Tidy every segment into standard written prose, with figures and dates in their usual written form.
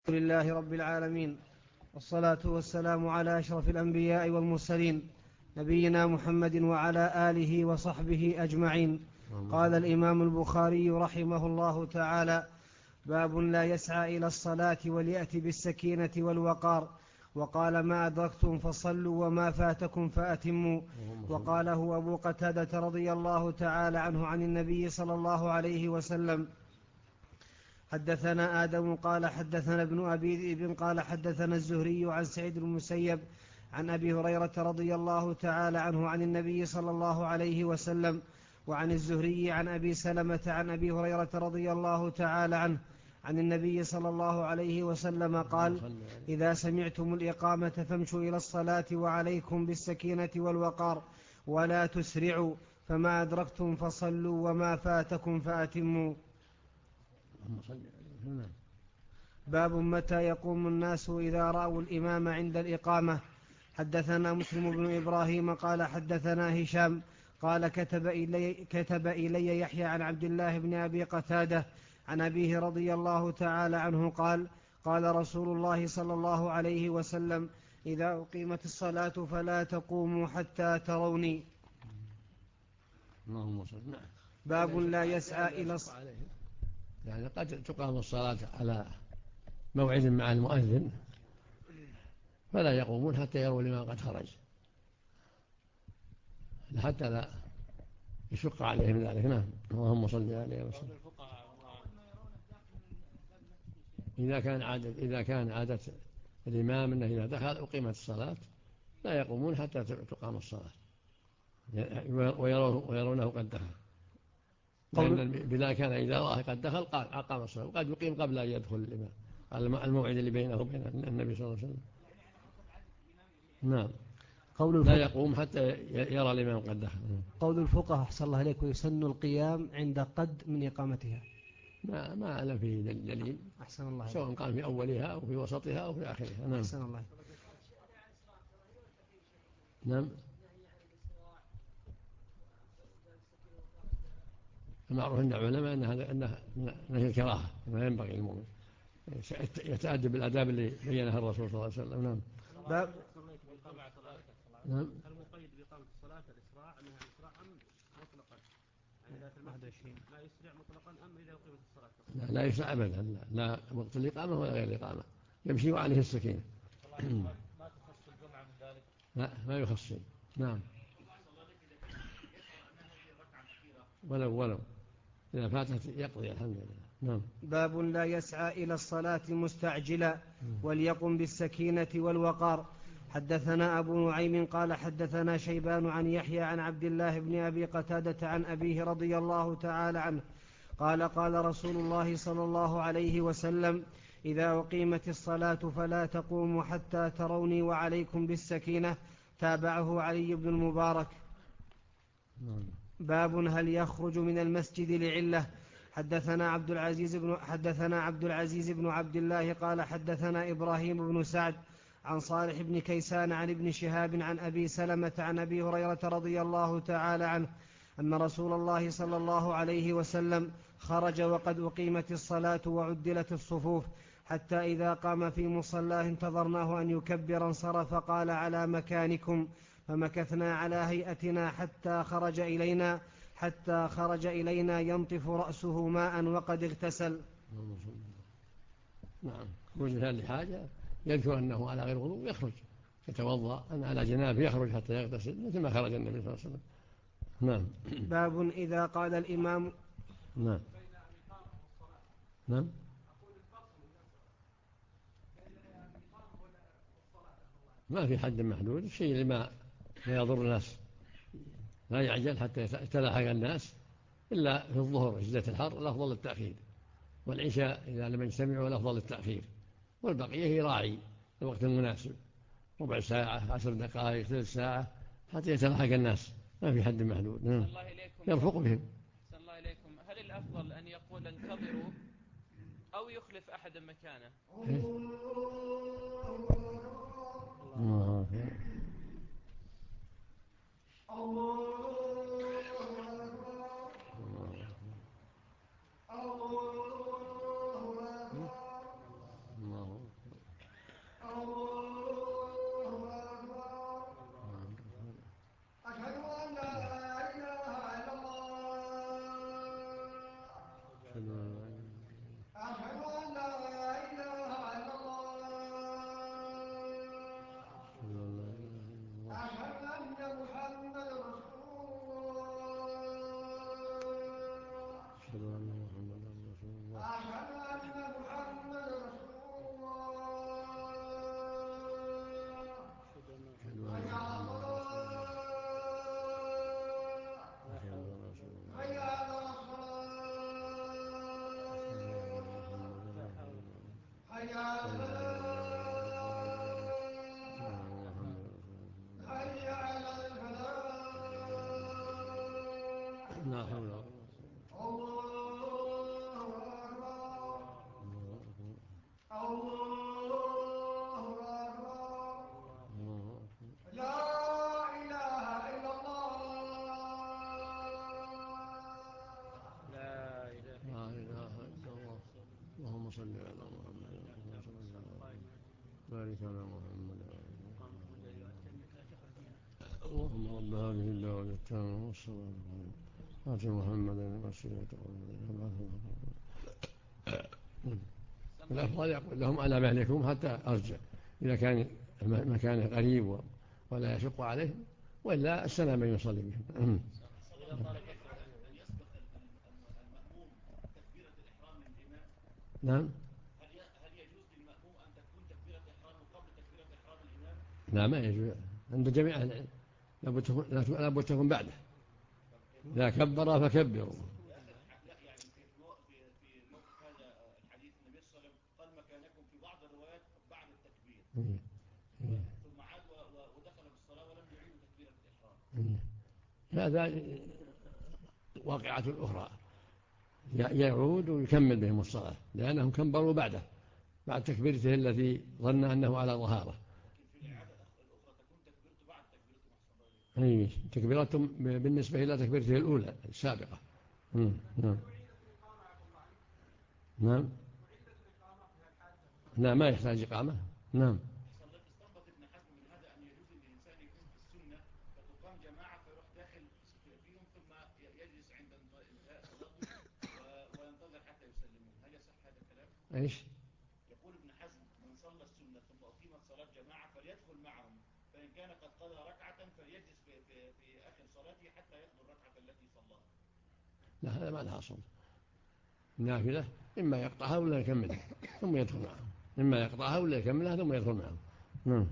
الحمد لله رب العالمين، والصلاة والسلام على أشرف الأنبياء والمرسلين نبينا محمد وعلى آله وصحبه أجمعين. قال الإمام البخاري رحمه الله تعالى: باب لا يسعى إلى الصلاة وليأتي بالسكينة والوقار. وقال: ما أدركتم فصلوا وما فاتكم فأتموا. وقاله أبو قتادة رضي الله تعالى عنه عن النبي صلى الله عليه وسلم: حدثنا آدم قال حدثنا ابن أبي ذئب قال حدثنا الزهري عن سعيد بن المسيب عن أبي هريرة رضي الله تعالى عنه عن النبي صلى الله عليه وسلم، وعن الزهري عن أبي سلمة عن أبي هريرة رضي الله تعالى عنه عن النبي صلى الله عليه وسلم قال: إذا سمعتم الإقامة فامشوا إلى الصلاة وعليكم بالسكينة والوقار ولا تسرعوا، فما أدركتم فصلوا وما فاتكم فأتموا. باب متى يقوم الناس إذا رأوا الإمام عند الإقامة. حدثنا مسلم بن إبراهيم قال حدثنا هشام قال كتب إلي يحيى عن عبد الله بن أبي قتادة عن أبيه رضي الله تعالى عنه قال: قال رسول الله صلى الله عليه وسلم: إذا أقيمت الصلاة فلا تقوموا حتى تروني. باب لا يسعى إلى الصلاة، يعني قد تقام الصلاة على موعد مع المؤذن فلا يقومون حتى يروا الإمام قد خرج، حتى لا يشق عليهم ذلك. نعم. اللهم صل عليه وسلم. إذا كان عادة الإمام أنه إذا دخل أقيمت الصلاة لا يقومون حتى تقام الصلاة ويرونه قد دخل، لأن بلا كان إذا رأى قد دخل قال أقام الصلاة، وقد يقيم قبل أن يدخل الإمام على الموعد اللي بينه وبين النبي صلى الله عليه وسلم. نعم. لا يقوم حتى يرى الإمام قد دخل. قول الفقهاء أحسن الله إليك: ويسن القيام عند قد من إقامتها. ما أعلم فيه دليل. أحسن الله إليك. سواء قام في أولها أو في وسطها أو في آخرها. نعم. أحسن الله. نعم. المعروف عند العلماء أنها الكراهة، ما ينبغي المؤمن يتأدب بالآداب اللي بينها الرسول صلى الله عليه وسلم. نعم. نعم. المقيد بإقامة الصلاة الإسراع أنها الإسراع أم مطلقا؟ يعني إذا ما يسرع مطلقا أم إذا أقيمت الصلاة؟ لا يسرع أبدا، لا وقت الإقامة ولا غير الإقامة، يمشي وعليه السكينة. ما تخص الجمعة من ذلك؟ لا، ما يخص. نعم. ولو إذا فاتت يقضي الحمد لله. نعم. باب لا يسعى إلى الصلاة مستعجلا وليقم بالسكينة والوقار. حدثنا أبو نعيم قال حدثنا شيبان عن يحيى عن عبد الله بن أبي قتادة عن أبيه رضي الله تعالى عنه قال: قال رسول الله صلى الله عليه وسلم: إذا أقيمت الصلاة فلا تقوموا حتى تروني وعليكم بالسكينة. تابعه علي بن المبارك. باب هل يخرج من المسجد لعلة. حدثنا عبد العزيز بن عبد الله قال حدثنا إبراهيم بن سعد عن صالح بن كيسان عن ابن شهاب عن أبي سلمة عن أبي هريرة رضي الله تعالى عنه أن رسول الله صلى الله عليه وسلم خرج وقد أقيمت الصلاة وعدلت الصفوف، حتى إذا قام في مصلاه انتظرناه أن يكبر انصرف قال: على مكانكم. فمكثنا على هيئتنا حتى خرج إلينا ينطف رأسه ماء وقد اغتسل. نعم. خرج لحاجة يذكر أنه على غير وضوء يخرج يتوضأ، أن على جنابه يخرج حتى يغتسل مثل ما خرج النبي صلى الله عليه وسلم. نعم. باب إذا قال الإمام. نعم. نعم. ما في حد محدود، الشيء اللي ما يضر الناس لا يعجل حتى يتلاحق الناس، إلا في الظهر شدة الحر الأفضل التأخير، والعشاء إذا لم يجتمعوا الأفضل التأخير، والبقية يراعي الوقت المناسب، ربع ساعة 10 دقائق 3 ساعة حتى يتلاحق الناس، ما في حد محدود. يرفق بهم. صلى الله عليكم. هل الأفضل أن يقول انتظروا أو يخلف أحد مكانه؟ أشهد أن لا إله إلا الله. أشهد أن لا إله إلا الله. أشهد أن محمدا رسول الله. أشهد أن محمدا رسول الله. حي على الصلاة. حي على الصلاة. حي على الفلاح. حي على الفلاح. لا حول ولا قوة. الله أكبر. لا إله إلا الله. لا إله إلا الله. اللهم صل على محمد بارك على محمد. اللهم رب هذه الدعوة التامة والصلاة آت محمدا الوسيلة الأفضل يقول لهم ألا مهلكم حتى أرجع إذا كان المكان قريب ولا يشق عليهم، وإلا السلام يصلي بهم. نعم. هل يجوز للمأموم أن تكون تكبيرة إحرامه قبل تكبيرة إحرام الإمام؟ لا، ما يجوز عند جميع أهل العلم، لابد تكون بعده. إذا كبر فكبروا. لا يعني في موقف هذا الحديث النبي صلى الله عليه وسلم قال مكانكم في بعض الروايات بعد التكبير، ثم عاد ودخل في الصلاة ولم يعيد تكبيرة الإحرام. هذا واقعة أخرى، يعود ويكمل بهم الصلاة لأنهم كبروا بعده بعد تكبيرته التي ظن أنه على ظهاره. لكن في الإعادة الأخرى تكون تكبيرته بعد تكبيرته محصن. تكبيرته بالنسبة إلى تكبيرته الأولى السابقة. نعم. نعم. لا، ما يحتاج إقامة. نعم. استنبط ابن حزم من هذا أن يجوز للإنسان يكون في السنة فتقام جماعة فيروح داخل فيهم ثم يجلس عند انتهاء صلاته وينتظر حتى يسلمون. هل يصح هذا الكلام؟ إيش؟ يقول ابن حزم من صلى السنة ثم أقيمت صلاة جماعة فليدخل معهم، فإن كان قد قضى ركعة فليجلس في آخر صلاته حتى يقضي الركعة التي صلاها. لا، هذا ما لها أصل. النافلة إما يقطعها ولا يكملها ثم يدخل معهم، إما يقطعها ولا يكملها ثم يدخل معهم. نعم.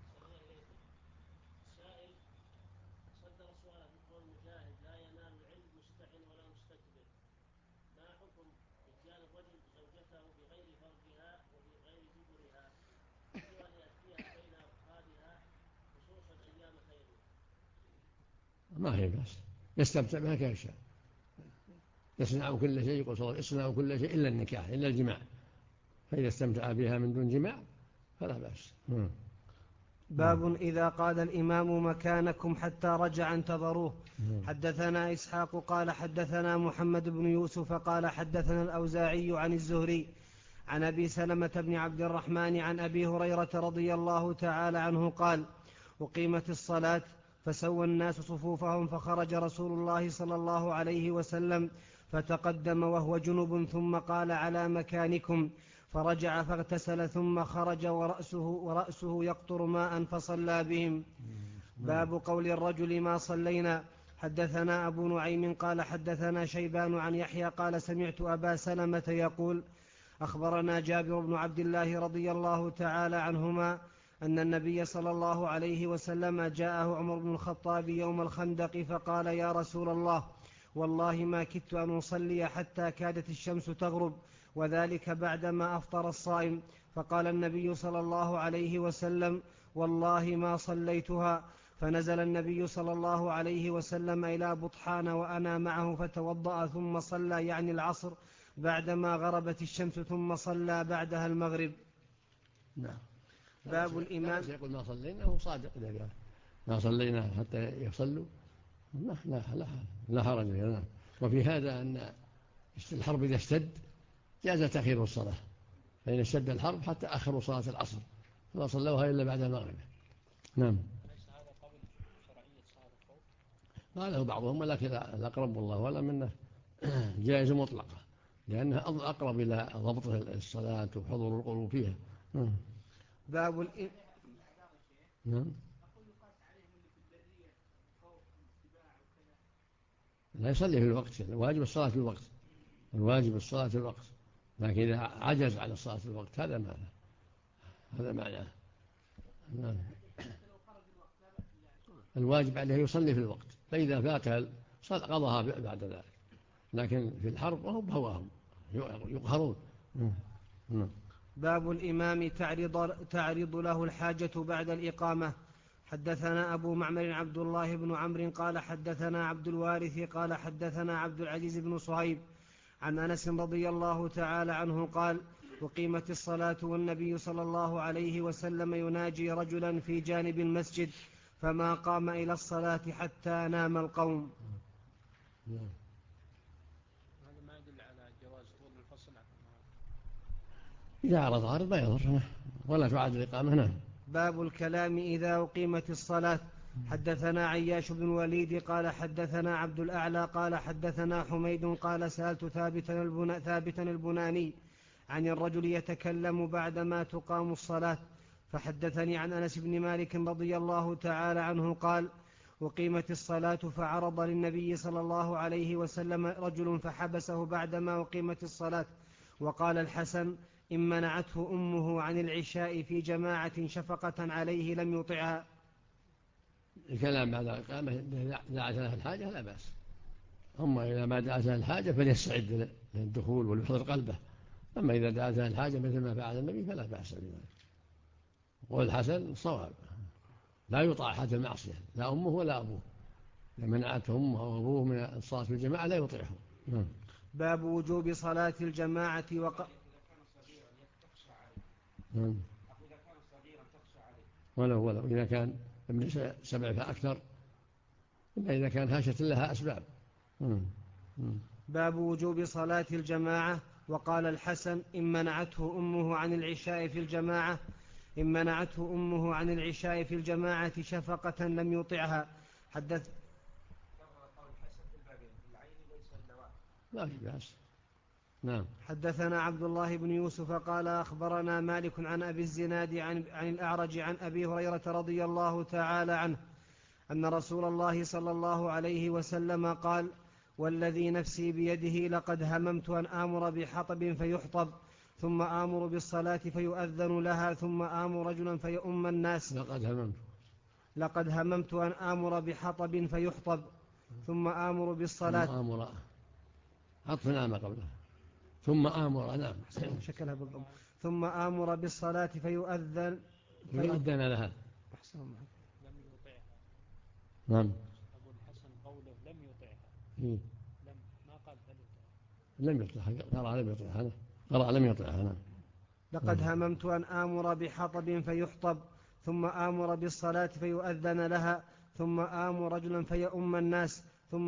سائل صدر سؤال بقول مجاهد لا ينال العلم مستحن ولا مستكبر، ما حكم اتيان الرجل زوجته بغير فرجها وبغير دبرها وأن يأتيها بين أفخاذها خصوصا أيام خيره؟ ما هي بس يستمتع بها كيف شاء، يصنع كل شيء. يقول صلى الله عليه وسلم يصنع كل شيء إلا النكاح إلا الجماع، فإذا استمتع بها من دون جماع فلا بأس. باب إذا قال الإمام مكانكم حتى رجع انتظروه. حدثنا إسحاق قال حدثنا محمد بن يوسف قال حدثنا الأوزاعي عن الزهري عن أبي سلمة بن عبد الرحمن عن أبي هريرة رضي الله تعالى عنه قال أقيمت الصلاة فسوى الناس صفوفهم فخرج رسول الله صلى الله عليه وسلم فتقدم وهو جنب ثم قال على مكانكم، فرجع فاغتسل ثم خرج ورأسه يقطر ماء فصلى بهم. باب قول الرجل ما صلينا. حدثنا أبو نعيم قال حدثنا شيبان عن يحيى قال سمعت أبا سلمة يقول أخبرنا جابر بن عبد الله رضي الله تعالى عنهما أن النبي صلى الله عليه وسلم جاءه عمر بن الخطاب يوم الخندق فقال يا رسول الله والله ما كدت أن أصلي حتى كادت الشمس تغرب، وذلك بعدما أفطر الصائم. فقال النبي صلى الله عليه وسلم والله ما صليتها. فنزل النبي صلى الله عليه وسلم إلى بطحان وأنا معه فتوضأ ثم صلى يعني العصر بعدما غربت الشمس ثم صلى بعدها المغرب. نعم. باب الإمام يقول ما صلينا هو صادق إذا قال ما صلينا حتى يصلوا لا حرج. نعم. وفي هذا أن الحرب إذا اشتد جاز تأخير الصلاة، فإن اشتد الحرب حتى أخروا صلاة العصر ما صلوها إلا بعد المغرب. نعم. ليس هذا قبل شرعية صلاة الخوف؟ قاله بعضهم، ولكن الأقرب والله ولا منه جائز مطلقة، لأنها أقرب إلى ضبط الصلاة وحضور القلوب فيها. باب نعم. لا يصلي في الوقت، الواجب الصلاة في الوقت، الواجب الصلاة في الوقت، لكن إذا عجز عن الصلاة في الوقت هذا معناه. نعم. الواجب عليه يصلي في الوقت، فإذا فاتها قضاها بعد ذلك، لكن في الحرب وهم بهواهم يقهرون. باب الإمام تعرض له الحاجة بعد الإقامة. حدثنا أبو معمر عبد الله بن عمرو قال حدثنا عبد الوارث قال حدثنا عبد العزيز بن صهيب عن أنس رضي الله تعالى عنه قال: وقيمت الصلاة والنبي صلى الله عليه وسلم يناجي رجلا في جانب المسجد فما قام إلى الصلاة حتى نام القوم. هذا ما يدل على جواز طول الفصل عن النهار. إذا عرض ما يضر ولا تعاد الإقامة. نعم. باب الكلام إذا أقيمت الصلاة. حدثنا عياش بن وليد قال حدثنا عبد الأعلى قال حدثنا حميد قال سألت ثابتا البناني عن الرجل يتكلم بعدما تقام الصلاة، فحدثني عن أنس بن مالك رضي الله تعالى عنه قال: وقيمت الصلاة فعرض للنبي صلى الله عليه وسلم رجل فحبسه بعدما أقيمت الصلاة، وقال الحسن: إن منعته أمه عن العشاء في جماعة شفقة عليه لم يطعها. الكلام بعد الإقامة إذا دعت له الحاجة لا بأس، أما إذا ما دعت له الحاجة فليستعد للدخول وليحضر قلبه، أما إذا دعت له الحاجة مثل ما فعل النبي فلا بأس بذلك. والحسن صواب، لا يطاع أحد المعصية، لا أمه ولا أبوه، إذا منعته أمه أو أبوه من الصلاة في الجماعة لا يطيعه. باب وجوب صلاة الجماعة إذا كان صغيرا تخشى عليه. إذا كان صغيرا تخشى عليه ولو إذا كان ابن 7 فأكثر، إلا إذا كان هاشة لها أسباب. باب وجوب صلاة الجماعة. وقال الحسن: إن منعته أمه عن العشاء في الجماعة شفقة لم يطعها. حدث قول الحسن في البابين في العين ليس النواة. لا في بأس. نعم. حدثنا عبد الله بن يوسف قال أخبرنا مالك عن أبي الزناد عن الأعرج عن أبي هريرة رضي الله تعالى عنه أن رسول الله صلى الله عليه وسلم قال: والذي نفسي بيده لقد هممت أن آمر بحطب فيحطب ثم آمر بالصلاة فيؤذن لها ثم آمر رجلا فيؤم الناس. لقد هممت أن آمر بحطب فيحطب ثم آمر بالصلاة عطف نعم قبله ثم آمر نعم شكلها بالضبط ثم آمر بالصلاة فيؤذن لها لم يطعها. نعم. أبو الحسن قوله لم يطعها. لم ما قال هل يطعها. لم يطعها قرأ لم يطعها. لقد هممت أن آمر بحطب فيحطب ثم آمر بالصلاة فيؤذن لها ثم آمر رجلا فيؤم الناس ثم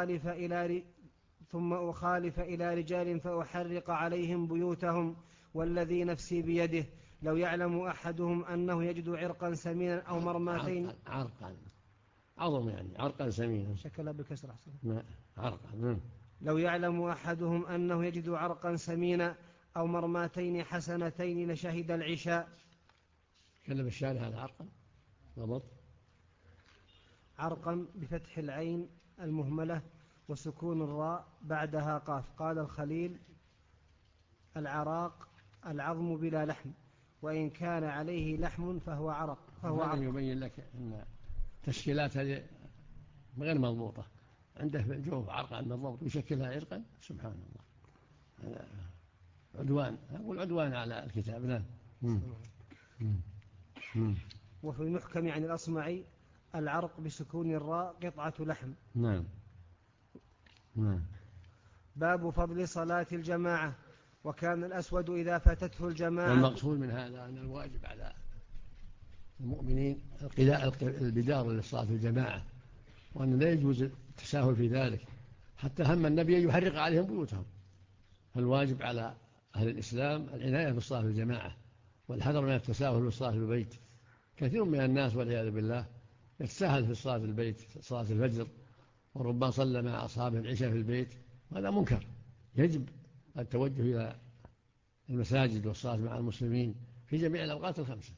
أخالف إلى رجال فأحرق عليهم بيوتهم والذي نفسي بيده لو يعلم أحدهم أنه يجد عرقا سمينا أو مرماتين. عرقا عظم يعني عرقا سمينا شكلها بالكسر أحسن. عرقا. لو يعلم أحدهم أنه يجد عرقا سمينا أو مرماتين حسنتين لشهد العشاء. كلم الشارع على عرقا ضبط. عرقا بفتح العين المهملة وسكون الراء بعدها قاف. قال الخليل: العراق العظم بلا لحم وإن كان عليه لحم فهو عرق. هذا يبين لك أن تشكيلات هذه غير مضبوطة، عنده في الجوف عرقا بالضبط ويشكلها عرقا. سبحان الله، عدوان، أقول عدوان على الكتاب. نعم. وفي المحكم عن الأصمعي: العرق بسكون الراء قطعة لحم. نعم. باب فضل صلاة الجماعة. وكان الأسود إذا فاتته الجماعة. والمقصود من هذا أن الواجب على المؤمنين البدار للصلاة الجماعة، وأن لا يجوز التساهل في ذلك، حتى هم النبي يحرق عليهم بيوتهم. فالواجب على أهل الإسلام العناية بالصلاة الجماعة والحذر من التساهل في الصلاة في البيت. كثير من الناس والعياذ بالله يتساهل في صلاة البيت، صلاة الفجر، وربما صلى مع أصحابه العشاء في البيت، وهذا منكر. يجب التوجه إلى المساجد والصلاة مع المسلمين في جميع الأوقات الخمسة.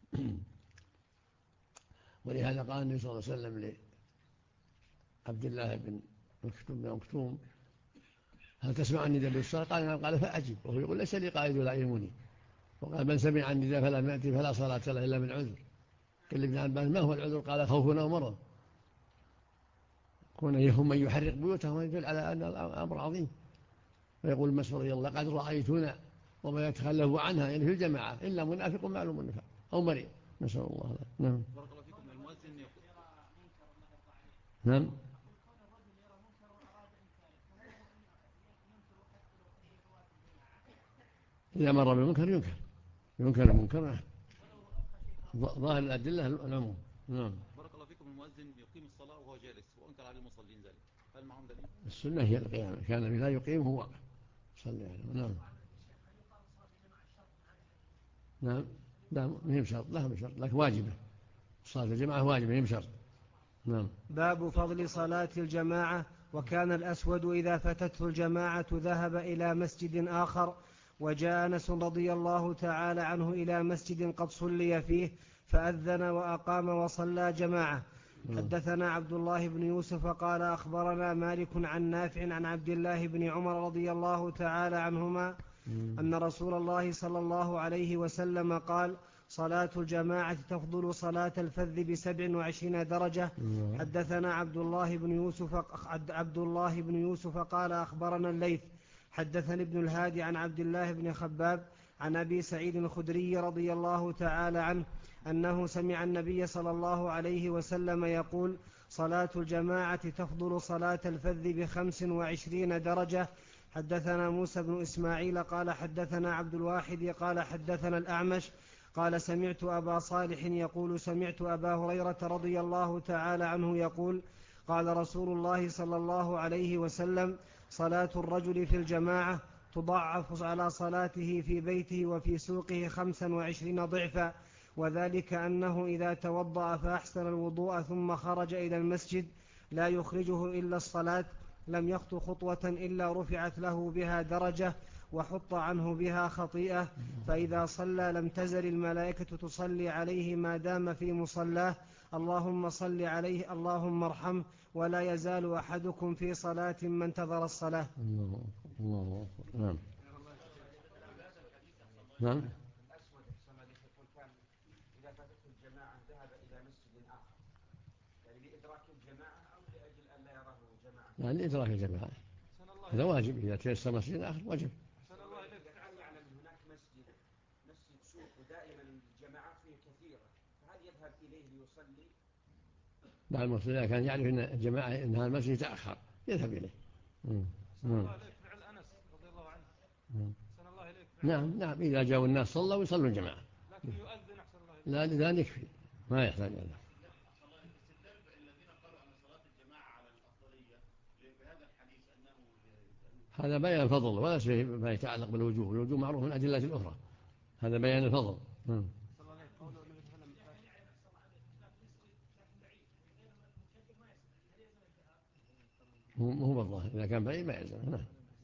ولهذا قال النبي صلى الله عليه وسلم لعبد الله بن مكتوم: هل تسمع النداء بالصلاة؟ قال نعم. قال فأجب. وهو يقول: ليس لي قائد ولا يعلمني. وقال: من سمع النداء فلم يأتي فلا صلاة له إلا من عذر. قال ابن عباس: ما هو العذر؟ قال: خوفنا ومرض. كون من يحرق بيوتهم يدل على أن الأمر عظيم. ويقول مسعود رضي الله: قد رأيتنا وما يتخلف عنها يعني في الجماعة إلا منافق معلوم النفاق أو مريض، نسأل الله له. نعم. بارك الله فيكم. المؤذن يقول نعم. إذا مر بالمنكر ينكر المنكر. ظاهر الأدلة العموم. نعم. بارك الله فيكم. المؤذن يقيم الصلاة وهو جالس وأنكر على المصلين ذلك، هل معهم دليل؟ السنة هي القيام، كان لا يقيم هو واقف صلى عليه. نعم. نعم. لا مهم شرط، لا شرط، لكن واجبة. صلاة الجماعة واجبة، مهم شرط. نعم. باب فضل صلاة الجماعة. وكان الأسود إذا فتته الجماعة ذهب إلى مسجد آخر، وجاء أنس رضي الله تعالى عنه إلى مسجد قد صلي فيه فأذن وأقام وصلى جماعة. حدثنا عبد الله بن يوسف قال أخبرنا مالك عن نافع عن عبد الله بن عمر رضي الله تعالى عنهما أن رسول الله صلى الله عليه وسلم قال: صلاة الجماعة تفضل صلاة الفذ ب27 درجة. حدثنا عبد الله بن يوسف قال أخبرنا الليث حدثني ابن الهادي عن عبد الله بن خباب عن أبي سعيد الخدري رضي الله تعالى عنه أنه سمع النبي صلى الله عليه وسلم يقول: صلاة الجماعة تفضل صلاة الفذ ب25 درجة. حدثنا موسى بن إسماعيل قال حدثنا عبد الواحد قال حدثنا الأعمش قال سمعت أبا صالح يقول: سمعت أبا هريرة رضي الله تعالى عنه يقول: قال رسول الله صلى الله عليه وسلم: صلاة الرجل في الجماعة تضاعف على صلاته في بيته وفي سوقه 25 ضعفا، وذلك أنه إذا توضأ فأحسن الوضوء ثم خرج إلى المسجد لا يخرجه إلا الصلاة لم يخط خطوة إلا رفعت له بها درجة وحط عنه بها خطيئة، فإذا صلى لم تزل الملائكة تصلي عليه ما دام في مصلاه: اللهم صل عليه اللهم ارحمه، ولا يزال أحدكم في صلاة ما انتظر الصلاة. الله. نعم. نعم. الأسود يقول كان إذا فاتته الجماعة ذهب إلى مسجد آخر، يعني لإدراك الجماعة أو لأجل أن لا يراه جماعة؟ يعني لإدراك الجماعة، هذا واجب. إذا تيسر مسجد آخر واجب. إذا كان يعلم أن هناك مسجد سوق ودائما الجماعات فيه كثيرة، فهل يذهب إليه ليصلي؟ بعض المسلمين كان يعرف أن الجماعة إنها المسجد يتأخر يذهب إليه. الله عليك فعل أنس رضي الله عنه. الله عليك نعم. إذا جاءوا الناس صلوا ويصلوا الجماعة، لكن يؤذن أحسن الله عليك. لا لذلك يكفي، ما يحتاج إلى الذين قالوا أن صلاة الجماعة على الأفضلية بهذا الحديث أنه هذا بيان الفضل ولا شيء ما يتعلق بالوجوه. الوجوه معروف من الأدلة الأخرى، هذا بيان الفضل. هو بالظاهر إذا كان بعيد ما يلزم. نعم.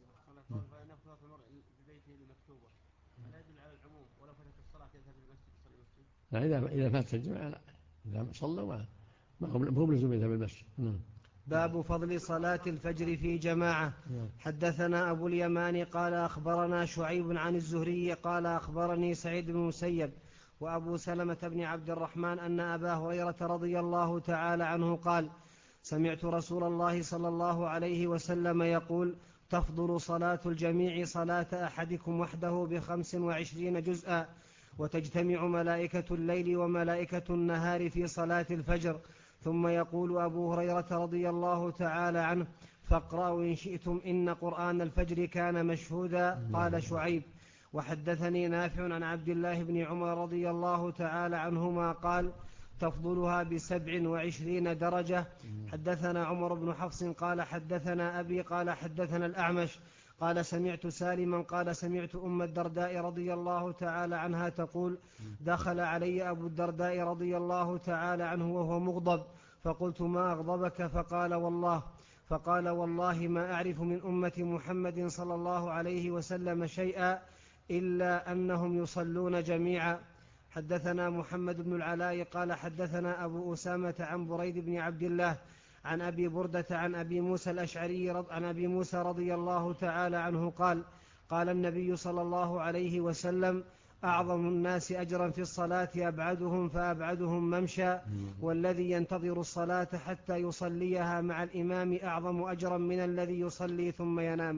إذا فاتت الجماعة لا، إذا صلوا ما هم لزوم يذهب المسجد. باب فضل صلاة الفجر في جماعة. حدثنا أبو اليمان قال أخبرنا شعيب عن الزهري قال أخبرني سعيد بن المسيب وأبو سلمة بن عبد الرحمن أن أبا هريرة رضي الله تعالى عنه قال: سمعت رسول الله صلى الله عليه وسلم يقول: تفضل صلاة الجميع صلاة أحدكم وحده ب25 جزءا، وتجتمع ملائكة الليل وملائكة النهار في صلاة الفجر. ثم يقول أبو هريرة رضي الله تعالى عنه: فاقرأوا إن شئتم إن قرآن الفجر كان مشهودا. قال شعيب: وحدثني نافع عن عبد الله بن عمر رضي الله تعالى عنهما قال: تفضلها ب27 درجة. حدثنا عمر بن حفص قال حدثنا أبي قال حدثنا الأعمش قال سمعت سالما قال سمعت أم الدرداء رضي الله تعالى عنها تقول دخل علي أبو الدرداء رضي الله تعالى عنه وهو مغضب فقلت ما أغضبك؟ فقال والله ما أعرف من أمة محمد صلى الله عليه وسلم شيئا إلا أنهم يصلون جميعا. حدثنا محمد بن العلاء قال حدثنا أبو أسامة عن بريد بن عبد الله عن أبي بردة عن أبي موسى الأشعري عن أبي موسى رضي الله تعالى عنه قال النبي صلى الله عليه وسلم أعظم الناس أجرا في الصلاة أبعدهم فأبعدهم ممشى والذي ينتظر الصلاة حتى يصليها مع الإمام أعظم أجرا من الذي يصلي ثم ينام.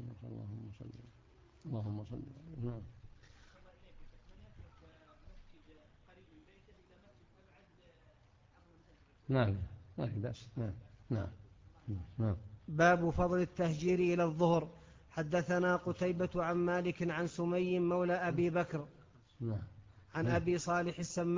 اللهم صل. نعم لا بأس. نعم. باب فضل التهجير إلى الظهر. حدثنا قتيبة عن مالك عن سمي مولى أبي بكر عن أبي صالح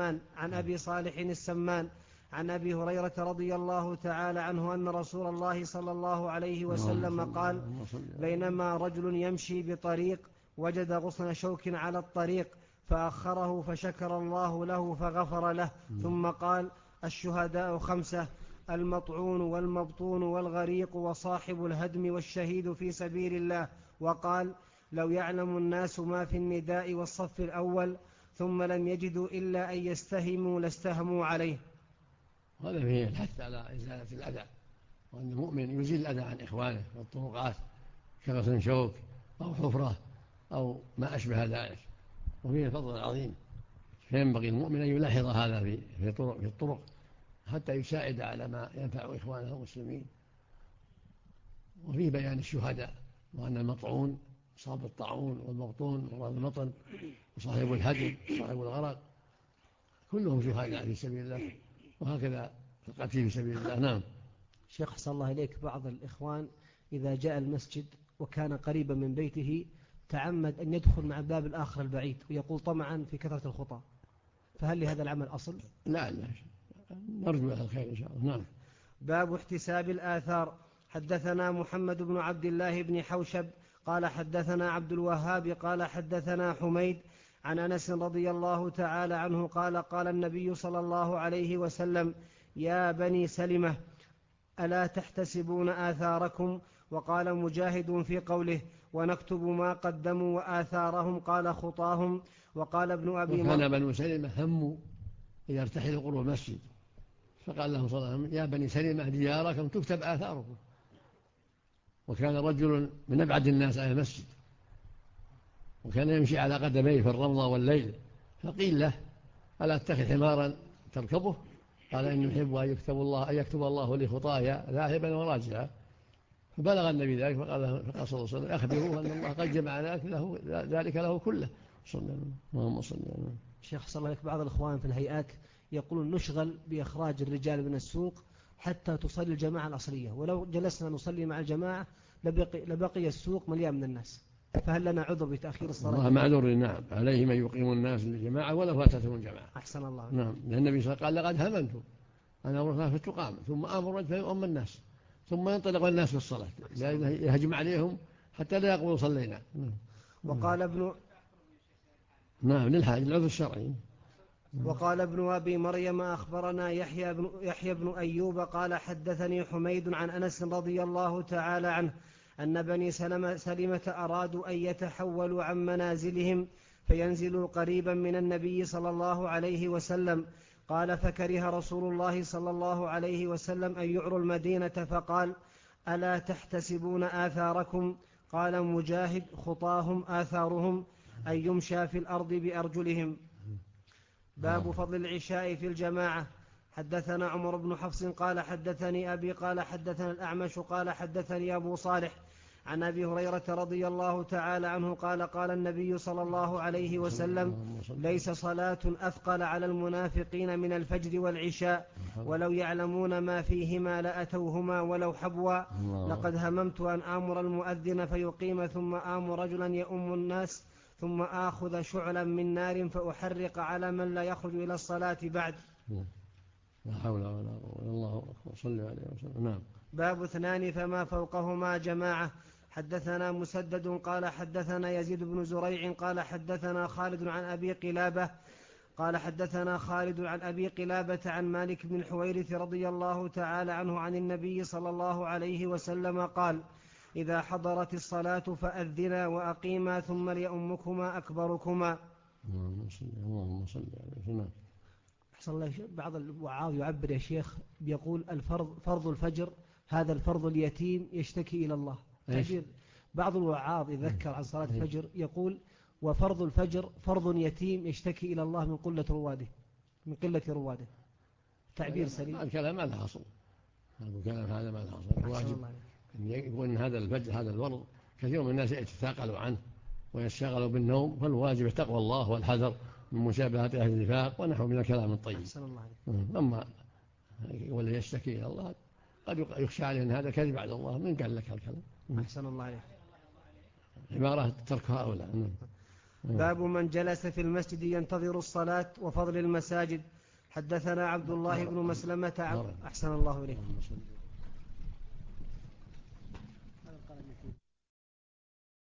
السمان عن أبي هريرة رضي الله تعالى عنه أن رسول الله صلى الله عليه وسلم قال بينما رجل يمشي بطريق وجد غصن شوك على الطريق فأخره فشكر الله له فغفر له ثم قال الشهداء 5 المطعون والمبطون والغريق وصاحب الهدم والشهيد في سبيل الله. وقال لو يعلم الناس ما في النداء والصف الأول ثم لم يجدوا إلا أن يستهموا لاستهموا عليه. هذا فيه الحث على إزالة الأذى وأن المؤمن يزيل الأذى عن إخوانه والطرقات كغصن شوك أو حفرة أو ما أشبه ذلك، وفيه الفضل العظيم. فينبغي المؤمن أن يلاحظ هذا في الطرق حتى يساعد على ما ينفع إخوانه المسلمين. وفيه بيان الشهداء وأن المطعون صاحب الطاعون والمبطون ومرض المطن وصاحب الهدم وصاحب الغرق كلهم شهداء في سبيل الله، وهكذا القتل في سبيل الله. نعم. شيخ أحسن الله إليك، بعض الإخوان إذا جاء المسجد وكان قريبا من بيته تعمد أن يدخل مع الباب الآخر البعيد ويقول طمعا في كثرة الخطى، فهل لهذا العمل أصل؟ لا نرجو له الخير إن شاء الله. نعم. باب احتساب الآثار. حدثنا محمد بن عبد الله بن حوشب قال حدثنا عبد الوهاب قال حدثنا حميد عن أنس رضي الله تعالى عنه قال النبي صلى الله عليه وسلم يا بني سلمة ألا تحتسبون آثاركم؟ وقال مجاهد في قوله ونكتب ما قدموا وآثارهم قال خطاهم. وقال ابن أبي وكان بنو سلمة هموا إذا ارتحلوا قرب المسجد فقال لهم صلى الله عليه وسلم يا بني سلمة دياركم تكتب آثاركم. وكان رجل من أبعد الناس عن المسجد وكان يمشي على قدميه في الرمضة والليل، فقيل له ألا اتخذ حمارا تركبه؟ قال إني يحب أن يكتب الله لي خطايا ذاهبا وراجعا. فبلغ النبي ذلك فقال صلى الله عليه وسلم أخبروه أن الله قد جمع ذلك له كله. اللهم صل على النبي. شيخ صلى الله عليه وسلم، بعض الإخوان في الهيئات يقولون نشغل بإخراج الرجال من السوق حتى تصلي الجماعة الأصلية، ولو جلسنا نصلي مع الجماعة لبقي السوق مليان من الناس، فهل لنا عذر بتأخير الصلاة؟ الله معذور. نعم، عليه من يقيم الناس للجماعة ولو فاتتهم الجماعة. أحسن الله. نعم، لأن النبي صلى الله عليه وسلم قال لقد هممت أنا أمر فتقام ثم أمر فيؤم الناس ثم ينطلق الناس في الصلاة يهجم عليهم حتى لا يقولوا صلينا. وقال ابن نعم للحاج العذر الشرعي. وقال ابن أبي مريم أخبرنا يحيى بن أيوب قال حدثني حميد عن أنس رضي الله تعالى عنه أن بني سلمة أرادوا أن يتحولوا عن منازلهم فينزلوا قريبا من النبي صلى الله عليه وسلم. قال فكره رسول الله صلى الله عليه وسلم أن يعروا المدينة فقال ألا تحتسبون آثاركم؟ قال مجاهد خطاهم آثارهم أن يمشى في الأرض بأرجلهم. باب فضل العشاء في الجماعة. حدثنا عمر بن حفص قال حدثني أبي قال حدثنا الأعمش قال حدثني أبو صالح عن أبي هريرة رضي الله تعالى عنه قال النبي صلى الله عليه وسلم ليس صلاة أثقل على المنافقين من الفجر والعشاء ولو يعلمون ما فيهما لأتوهما ولو حبوا. لقد هممت أن آمر المؤذن فيقيم ثم آمر رجلا يؤم الناس ثم آخذ شعلا من نار فأحرق على من لا يخرج إلى الصلاة بعد. لا حول ولا قوة إلا الله صلى عليه وسلم. نعم. باب 2 فما فوقهما جماعة. حدثنا مسدد قال حدثنا يزيد بن زريع قال حدثنا خالد عن أبي قلابة قال حدثنا خالد عن أبي قلابة عن مالك بن الحويرث رضي الله تعالى عنه عن النبي صلى الله عليه وسلم قال: إذا حضرت الصلاة فأذنا وأقيما ثم ليؤمكما أكبركما. اللهم صل على سيدنا. أحسن الله. بعض الوعاظ يعبر يا شيخ بيقول فرض الفجر هذا الفرض اليتيم يشتكي إلى الله. بعض الوعاظ يذكر عن صلاة الفجر يقول: وفرض الفجر فرض يتيم يشتكي إلى الله من قلة رواده. تعبير سليم. الكلام ما له أصل. الكلام هذا ما له أصل. الواجب أن يكون إن هذا الفجر هذا الفرض كثير من الناس يتثاقلوا عنه ويشتغلوا بالنوم، فالواجب تقوى الله والحذر من مشابهة أهل النفاق ونحو من الكلام الطيب. أما واللي يشتكي إلى الله قد يخشى عليه أن هذا كذب على الله. من قال لك هالكلام؟ أحسن الله عليك. عبارة تركها أولى. باب من جلس في المسجد ينتظر الصلاة وفضل المساجد. حدثنا عبد الله بن مسلمة. أحسن الله إليك.